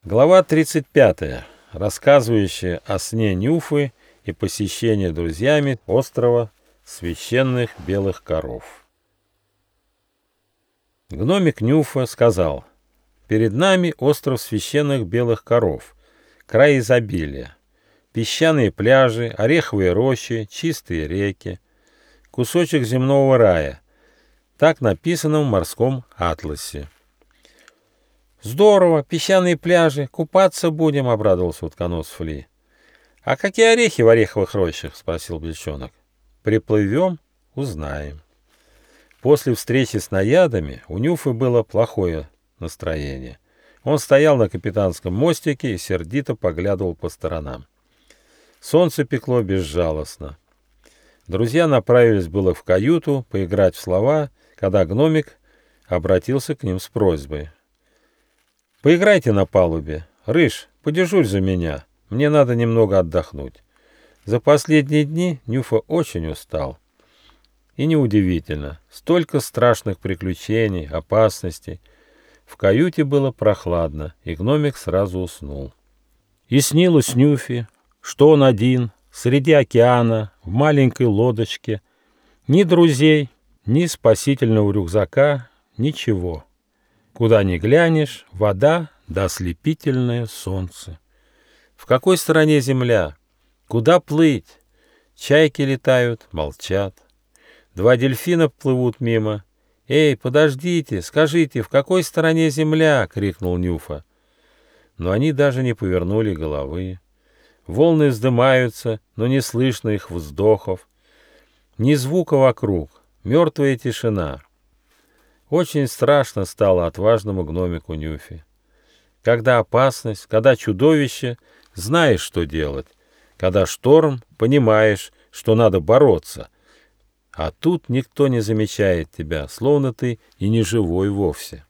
Глава 35, рассказывающая о сне Нюфы и посещении друзьями острова священных белых коров. Гномик Нюфа сказал: «Перед нами остров священных белых коров, край изобилия, песчаные пляжи, ореховые рощи, чистые реки, кусочек земного рая». Так написано в морском атласе. «Здорово, песчаные пляжи, купаться будем», — обрадовался утконос Фли. «А какие орехи в ореховых рощах?» — спросил Бельчонок. «Приплывем, узнаем». После встречи с наядами у Нюфы было плохое настроение. Он стоял на капитанском мостике и сердито поглядывал по сторонам. Солнце пекло безжалостно. Друзья направились было в каюту поиграть в слова, когда гномик обратился к ним с просьбой. «Поиграйте на палубе. Рыж, подежурь за меня. Мне надо немного отдохнуть». За последние дни Нюфа очень устал. И неудивительно, столько страшных приключений, опасностей. В каюте было прохладно, и гномик сразу уснул. И снилось Нюфе, что он один, среди океана, в маленькой лодочке. Ни друзей, ни спасительного рюкзака, ничего. Куда ни глянешь, вода да ослепительное солнце. В какой стороне земля? Куда плыть? Чайки летают, молчат. Два дельфина плывут мимо. «Эй, подождите, скажите, в какой стороне земля?» — крикнул Нюфа. Но они даже не повернули головы. Волны вздымаются, но не слышно их вздохов. Ни звука вокруг, мертвая тишина. Очень страшно стало отважному гномику Нюфе. Когда опасность, когда чудовище, знаешь, что делать. Когда шторм, понимаешь, что надо бороться. А тут никто не замечает тебя, словно ты и не живой вовсе.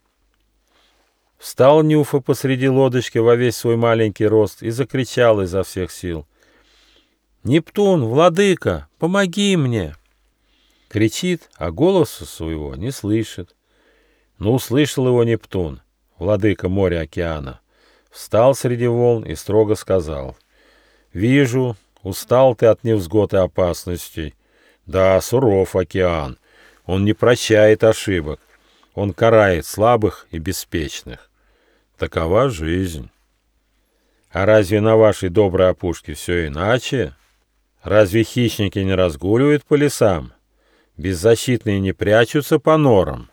Встал Нюфа посреди лодочки во весь свой маленький рост и закричал изо всех сил: «Нептун, владыка, помоги мне!» Кричит, а голоса своего не слышит. Но услышал его Нептун, владыка моря океана, встал среди волн и строго сказал: «Вижу, устал ты от невзгод и опасностей. Да, суров океан, он не прощает ошибок, он карает слабых и беспечных. Такова жизнь. А разве на вашей доброй опушке все иначе? Разве хищники не разгуливают по лесам? Беззащитные не прячутся по норам?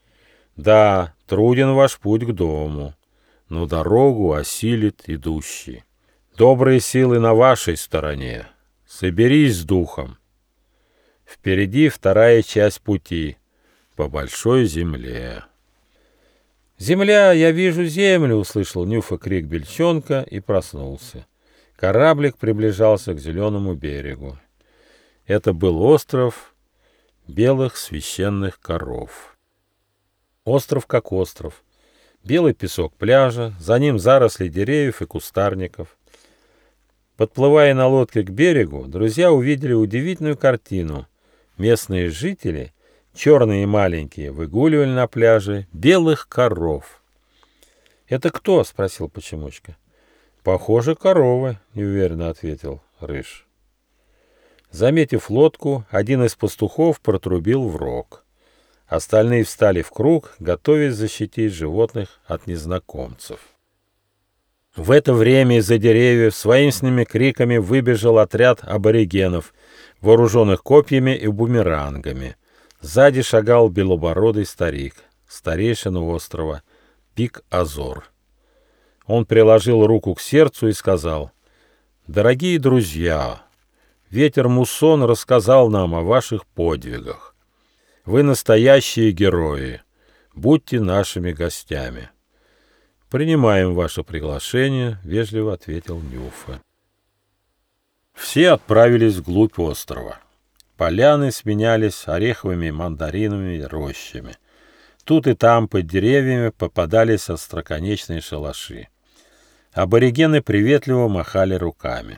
Да, труден ваш путь к дому, но дорогу осилит идущий. Добрые силы на вашей стороне. Соберись с духом. Впереди вторая часть пути по большой земле». «Земля, я вижу землю!» — услышал Нюфа крик Бельчонка и проснулся. Кораблик приближался к зеленому берегу. Это был остров белых священных коров. Остров как остров. Белый песок пляжа, за ним заросли деревьев и кустарников. Подплывая на лодке к берегу, друзья увидели удивительную картину. Местные жители, черные и маленькие, выгуливали на пляже белых коров. «Это кто?» — спросил Почемучка. «Похоже, коровы», — неуверенно ответил Рыж. Заметив лодку, один из пастухов протрубил в рог. Остальные встали в круг, готовясь защитить животных от незнакомцев. В это время из-за деревьев с воинственными криками выбежал отряд аборигенов, вооруженных копьями и бумерангами. Сзади шагал белобородый старик, старейшина острова, Пик-Азор. Он приложил руку к сердцу и сказал: «Дорогие друзья, ветер Муссон рассказал нам о ваших подвигах. Вы настоящие герои. Будьте нашими гостями». «Принимаем ваше приглашение», — вежливо ответил Нюфа. Все отправились вглубь острова. Поляны сменялись ореховыми, мандариновыми рощами. Тут и там под деревьями попадались остроконечные шалаши. Аборигены приветливо махали руками.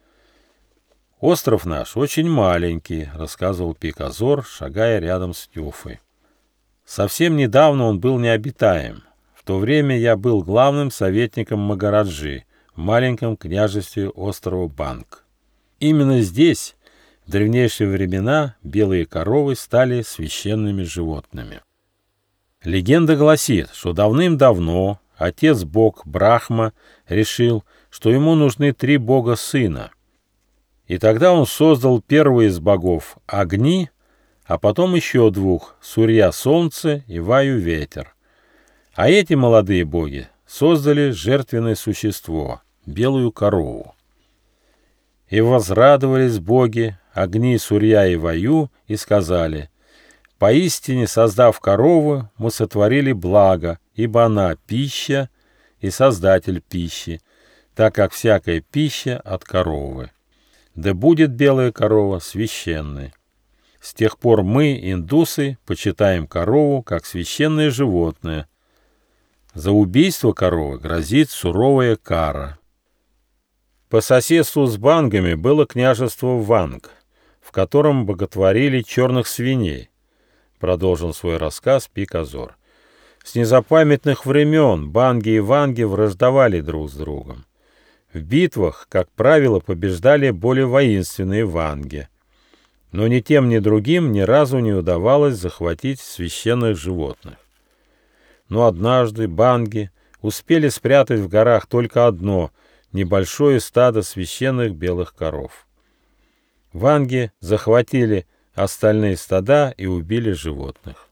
«Остров наш очень маленький», — рассказывал Пик-Азор, шагая рядом с Нюфой. «Совсем недавно он был необитаем. В то время я был главным советником Магараджи в маленьком княжестве острова Банг. Именно здесь в древнейшие времена белые коровы стали священными животными. Легенда гласит, что давным-давно отец-бог Брахма решил, что ему нужны 3 бога-сына. И тогда он создал первого из богов — Агни, а потом еще 2 — Сурья — солнце и Ваю — ветер. А эти молодые боги создали жертвенное существо — белую корову. И возрадовались боги Агни, Сурья и Ваю и сказали: «Поистине, создав корову, мы сотворили благо, ибо она пища и создатель пищи, так как всякая пища от коровы. Да будет белая корова священной». С тех пор мы, индусы, почитаем корову как священное животное. За убийство коровы грозит суровая кара. По соседству с Бангами было княжество Ванг, в котором боготворили черных свиней, продолжил свой рассказ Пик-Азор. С незапамятных времен банги и ванги враждовали друг с другом. В битвах, как правило, побеждали более воинственные ванги. Но ни тем, ни другим ни разу не удавалось захватить священных животных. Но однажды банги успели спрятать в горах только одно небольшое стадо священных белых коров. Ванги захватили остальные стада и убили животных.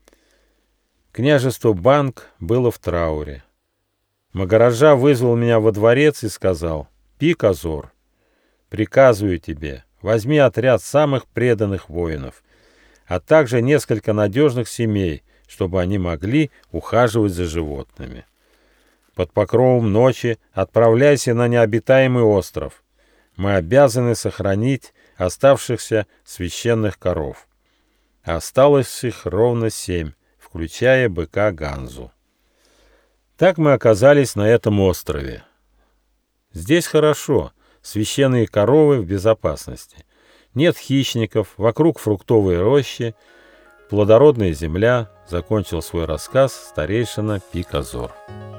Княжество Банг было в трауре. Магараджа вызвал меня во дворец и сказал: «Пик-Азор, приказываю тебе, возьми отряд самых преданных воинов, а также несколько надежных семей, чтобы они могли ухаживать за животными. Под покровом ночи отправляйся на необитаемый остров. Мы обязаны сохранить оставшихся священных коров. Осталось их ровно 7, включая быка Ганзу». Так мы оказались на этом острове. Здесь хорошо, священные коровы в безопасности. Нет хищников, вокруг фруктовые рощи, плодородная земля, закончил свой рассказ старейшина Пик-Азор.